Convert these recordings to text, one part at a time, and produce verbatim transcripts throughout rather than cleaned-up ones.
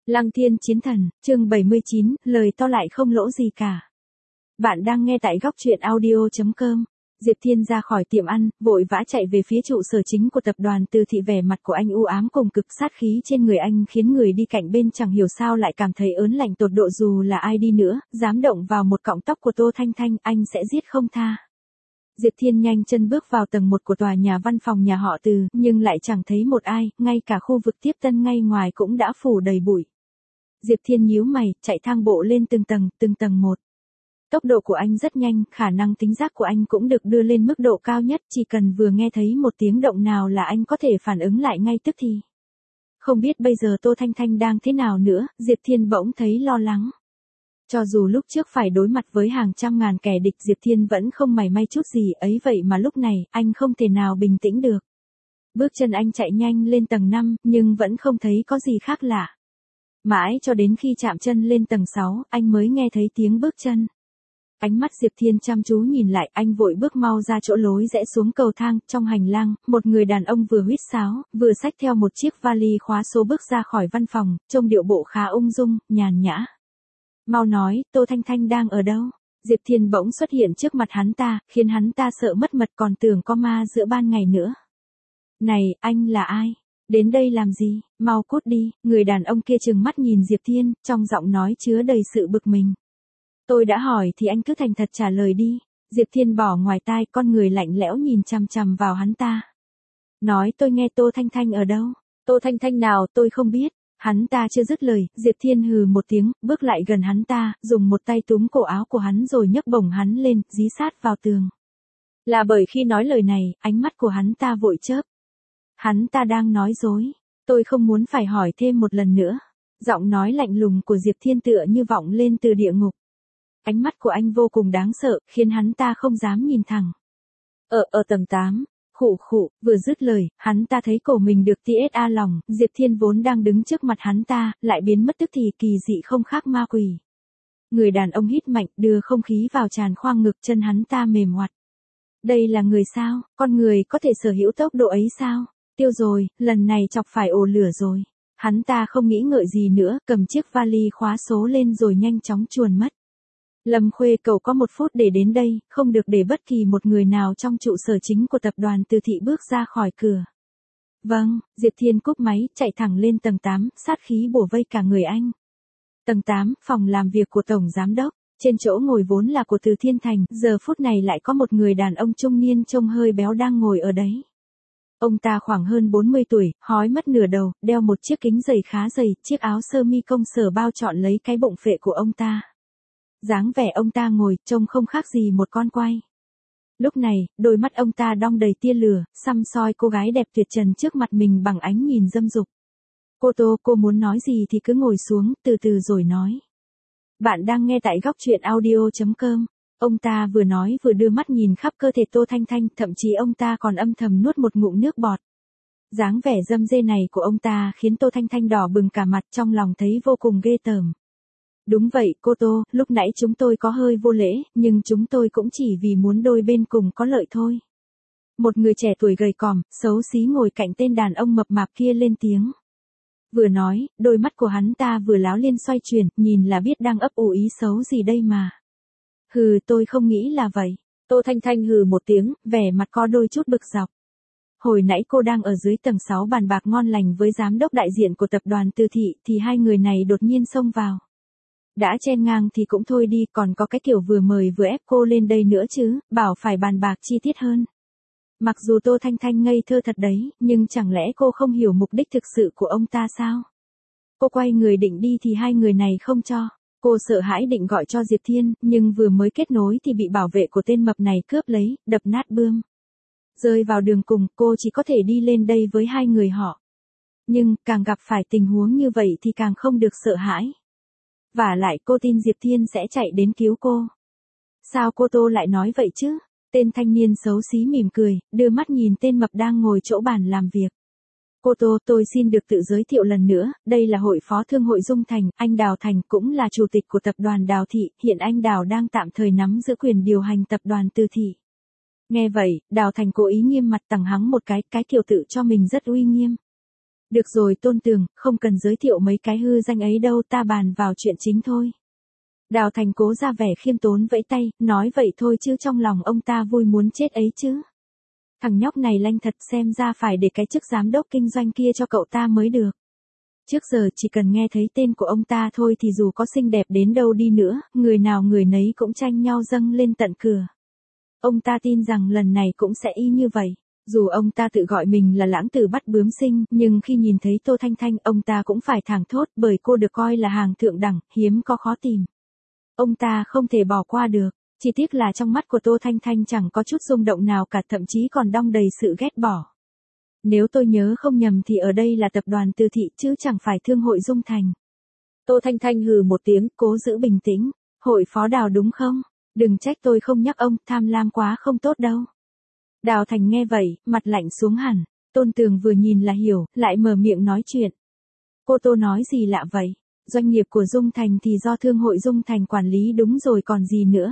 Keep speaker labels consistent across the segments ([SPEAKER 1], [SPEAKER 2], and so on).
[SPEAKER 1] Lăng Thiên Chiến Thần, chương bảy mươi chín, lời to lại không lỗ gì cả. Bạn đang nghe tại góc truyện audio chấm com. Diệp Thiên ra khỏi tiệm ăn, vội vã chạy về phía trụ sở chính của tập đoàn Từ Thị, vẻ mặt của anh u ám cùng cực sát khí trên người anh khiến người đi cạnh bên chẳng hiểu sao lại cảm thấy ớn lạnh tột độ. Dù là ai đi nữa, dám động vào một cọng tóc của Tô Thanh Thanh, anh sẽ giết không tha. Diệp Thiên nhanh chân bước vào tầng một của tòa nhà văn phòng nhà họ Từ, nhưng lại chẳng thấy một ai, ngay cả khu vực tiếp tân ngay ngoài cũng đã phủ đầy bụi. Diệp Thiên nhíu mày, chạy thang bộ lên từng tầng, từng tầng một. Tốc độ của anh rất nhanh, khả năng tính giác của anh cũng được đưa lên mức độ cao nhất, chỉ cần vừa nghe thấy một tiếng động nào là anh có thể phản ứng lại ngay tức thì. Không biết bây giờ Tô Thanh Thanh đang thế nào nữa, Diệp Thiên bỗng thấy lo lắng. Cho dù lúc trước phải đối mặt với hàng trăm ngàn kẻ địch, Diệp Thiên vẫn không mảy may chút gì, ấy vậy mà lúc này, anh không thể nào bình tĩnh được. Bước chân anh chạy nhanh lên tầng năm, nhưng vẫn không thấy có gì khác lạ. Mãi cho đến khi chạm chân lên tầng sáu, anh mới nghe thấy tiếng bước chân. Ánh mắt Diệp Thiên chăm chú nhìn lại, anh vội bước mau ra chỗ lối rẽ xuống cầu thang. Trong hành lang, một người đàn ông vừa huýt sáo, vừa xách theo một chiếc vali khóa số bước ra khỏi văn phòng, trông điệu bộ khá ung dung, nhàn nhã. Mau nói, Tô Thanh Thanh đang ở đâu? Diệp Thiên bỗng xuất hiện trước mặt hắn ta, khiến hắn ta sợ mất mật, còn tưởng có ma giữa ban ngày nữa. Này, anh là ai? Đến đây làm gì? Mau cút đi. Người đàn ông kia trừng mắt nhìn Diệp Thiên, trong giọng nói chứa đầy sự bực mình. Tôi đã hỏi thì anh cứ thành thật trả lời đi. Diệp Thiên bỏ ngoài tai, con người lạnh lẽo nhìn chằm chằm vào hắn ta. Nói tôi nghe Tô Thanh Thanh ở đâu? Tô Thanh Thanh nào tôi không biết. Hắn ta chưa dứt lời, Diệp Thiên hừ một tiếng, bước lại gần hắn ta, dùng một tay túm cổ áo của hắn rồi nhấc bổng hắn lên, dí sát vào tường. Là bởi khi nói lời này, ánh mắt của hắn ta vội chớp. Hắn ta đang nói dối. Tôi không muốn phải hỏi thêm một lần nữa. Giọng nói lạnh lùng của Diệp Thiên tựa như vọng lên từ địa ngục. Ánh mắt của anh vô cùng đáng sợ, khiến hắn ta không dám nhìn thẳng. Ở, ở tầng tám, khụ khụ, vừa dứt lời, hắn ta thấy cổ mình được tê ét a lòng, Diệp Thiên vốn đang đứng trước mặt hắn ta, lại biến mất tức thì, kỳ dị không khác ma quỷ. Người đàn ông hít mạnh, đưa không khí vào tràn khoang ngực, chân hắn ta mềm oặt. Đây là người sao? Con người có thể sở hữu tốc độ ấy sao? Tiêu rồi, lần này chọc phải ổ lửa rồi. Hắn ta không nghĩ ngợi gì nữa, cầm chiếc vali khóa số lên rồi nhanh chóng chuồn mất. Lâm Khuê, cậu có một phút để đến đây, không được để bất kỳ một người nào trong trụ sở chính của tập đoàn Từ Thị bước ra khỏi cửa. Vâng, Diệp Thiên cúp máy, chạy thẳng lên tầng tám, sát khí bủa vây cả người anh. Tầng tám, phòng làm việc của Tổng Giám Đốc. Trên chỗ ngồi vốn là của Từ Thiên Thành, giờ phút này lại có một người đàn ông trung niên trông hơi béo đang ngồi ở đấy. Ông ta khoảng hơn bốn mươi tuổi, hói mất nửa đầu, đeo một chiếc kính dày khá dày, chiếc áo sơ mi công sở bao trọn lấy cái bụng phệ của ông ta. Dáng vẻ ông ta ngồi, trông không khác gì một con quay. Lúc này, đôi mắt ông ta đong đầy tia lửa, săm soi cô gái đẹp tuyệt trần trước mặt mình bằng ánh nhìn dâm dục. Cô Tô, cô muốn nói gì thì cứ ngồi xuống, từ từ rồi nói. Bạn đang nghe tại góc truyện audio chấm com. Ông ta vừa nói vừa đưa mắt nhìn khắp cơ thể Tô Thanh Thanh, thậm chí ông ta còn âm thầm nuốt một ngụm nước bọt. Dáng vẻ dâm dê này của ông ta khiến Tô Thanh Thanh đỏ bừng cả mặt, trong lòng thấy vô cùng ghê tởm. Đúng vậy, cô Tô, lúc nãy chúng tôi có hơi vô lễ, nhưng chúng tôi cũng chỉ vì muốn đôi bên cùng có lợi thôi. Một người trẻ tuổi gầy còm, xấu xí ngồi cạnh tên đàn ông mập mạp kia lên tiếng. Vừa nói, đôi mắt của hắn ta vừa láo liên xoay chuyển, nhìn là biết đang ấp ủ ý xấu gì đây mà. Hừ, tôi không nghĩ là vậy. Tô Thanh Thanh hừ một tiếng, vẻ mặt có đôi chút bực dọc. Hồi nãy cô đang ở dưới tầng sáu bàn bạc ngon lành với giám đốc đại diện của tập đoàn Từ Thị, thì hai người này đột nhiên xông vào. Đã chen ngang thì cũng thôi đi, còn có cái kiểu vừa mời vừa ép cô lên đây nữa chứ, bảo phải bàn bạc chi tiết hơn. Mặc dù Tô Thanh Thanh ngây thơ thật đấy, nhưng chẳng lẽ cô không hiểu mục đích thực sự của ông ta sao? Cô quay người định đi thì hai người này không cho. Cô sợ hãi định gọi cho Diệp Thiên, nhưng vừa mới kết nối thì bị bảo vệ của tên mập này cướp lấy, đập nát bươm. Rơi vào đường cùng, cô chỉ có thể đi lên đây với hai người họ. Nhưng, càng gặp phải tình huống như vậy thì càng không được sợ hãi. Vả lại cô tin Diệp Thiên sẽ chạy đến cứu cô. Sao cô Tô lại nói vậy chứ? Tên thanh niên xấu xí mỉm cười, đưa mắt nhìn tên mập đang ngồi chỗ bàn làm việc. Cô Tô, tôi xin được tự giới thiệu lần nữa, đây là hội phó thương hội Dung Thành, anh Đào Thành cũng là chủ tịch của tập đoàn Đào Thị, hiện anh Đào đang tạm thời nắm giữ quyền điều hành tập đoàn Từ Thị. Nghe vậy, Đào Thành cố ý nghiêm mặt tằng hắng một cái, cái kiểu tự cho mình rất uy nghiêm. Được rồi Tôn Tường, không cần giới thiệu mấy cái hư danh ấy đâu, ta bàn vào chuyện chính thôi. Đào Thành cố ra vẻ khiêm tốn vẫy tay, nói vậy thôi chứ trong lòng ông ta vui muốn chết ấy chứ. Thằng nhóc này lanh thật, xem ra phải để cái chức giám đốc kinh doanh kia cho cậu ta mới được. Trước giờ chỉ cần nghe thấy tên của ông ta thôi thì dù có xinh đẹp đến đâu đi nữa, người nào người nấy cũng tranh nhau dâng lên tận cửa. Ông ta tin rằng lần này cũng sẽ y như vậy. Dù ông ta tự gọi mình là lãng tử bắt bướm sinh, nhưng khi nhìn thấy Tô Thanh Thanh, ông ta cũng phải thảng thốt, bởi cô được coi là hàng thượng đẳng, hiếm có khó tìm. Ông ta không thể bỏ qua được. Chỉ tiếc là trong mắt của Tô Thanh Thanh chẳng có chút rung động nào cả, thậm chí còn đong đầy sự ghét bỏ. Nếu tôi nhớ không nhầm thì ở đây là tập đoàn Từ Thị chứ chẳng phải thương hội Dung Thành. Tô Thanh Thanh hừ một tiếng, cố giữ bình tĩnh. Hội phó Đào đúng không? Đừng trách tôi không nhắc ông, tham lam quá không tốt đâu. Đào Thành nghe vậy, mặt lạnh xuống hẳn. Tôn Tường vừa nhìn là hiểu, lại mở miệng nói chuyện. Cô Tô nói gì lạ vậy? Doanh nghiệp của Dung Thành thì do thương hội Dung Thành quản lý đúng rồi còn gì nữa.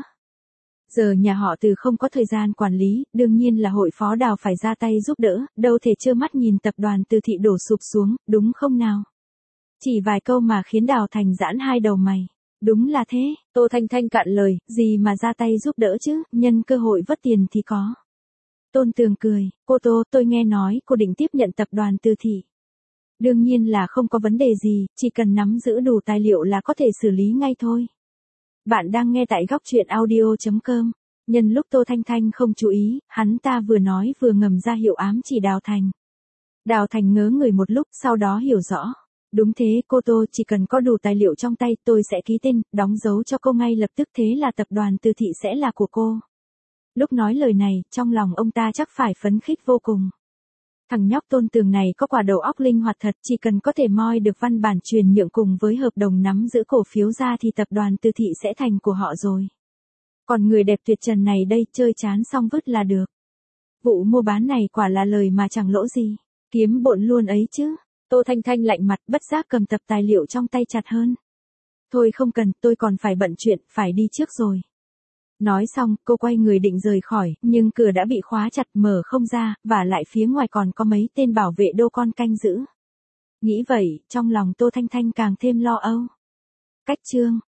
[SPEAKER 1] Giờ nhà họ Từ không có thời gian quản lý, đương nhiên là hội phó Đào phải ra tay giúp đỡ, đâu thể trơ mắt nhìn tập đoàn Từ Thị đổ sụp xuống, đúng không nào? Chỉ vài câu mà khiến Đào Thành giãn hai đầu mày. Đúng là thế, Tô Thanh Thanh cạn lời, gì mà ra tay giúp đỡ chứ, nhân cơ hội vất tiền thì có. Tôn Tường cười, cô Tô, tôi nghe nói cô định tiếp nhận tập đoàn Từ Thị. Đương nhiên là không có vấn đề gì, chỉ cần nắm giữ đủ tài liệu là có thể xử lý ngay thôi. Bạn đang nghe tại góc truyện audio chấm com. Nhân lúc Tô Thanh Thanh không chú ý, hắn ta vừa nói vừa ngầm ra hiệu ám chỉ Đào Thành. Đào Thành ngớ người một lúc, sau đó hiểu rõ. Đúng thế cô Tô, chỉ cần có đủ tài liệu trong tay tôi sẽ ký tên, đóng dấu cho cô ngay lập tức, thế là tập đoàn Từ Thị sẽ là của cô. Lúc nói lời này, trong lòng ông ta chắc phải phấn khích vô cùng. Thằng nhóc Tôn Tường này có quả đầu óc linh hoạt thật, chỉ cần có thể moi được văn bản truyền nhượng cùng với hợp đồng nắm giữ cổ phiếu ra thì tập đoàn Từ Thị sẽ thành của họ rồi. Còn người đẹp tuyệt trần này đây, chơi chán xong vứt là được. Vụ mua bán này quả là lời mà chẳng lỗ gì, kiếm bộn luôn ấy chứ. Tô Thanh Thanh lạnh mặt, bất giác cầm tập tài liệu trong tay chặt hơn. Thôi không cần, tôi còn phải bận chuyện, phải đi trước rồi. Nói xong, cô quay người định rời khỏi, nhưng cửa đã bị khóa chặt, mở không ra, và lại phía ngoài còn có mấy tên bảo vệ đô con canh giữ. Nghĩ vậy, trong lòng Tô Thanh Thanh càng thêm lo âu. Cách chương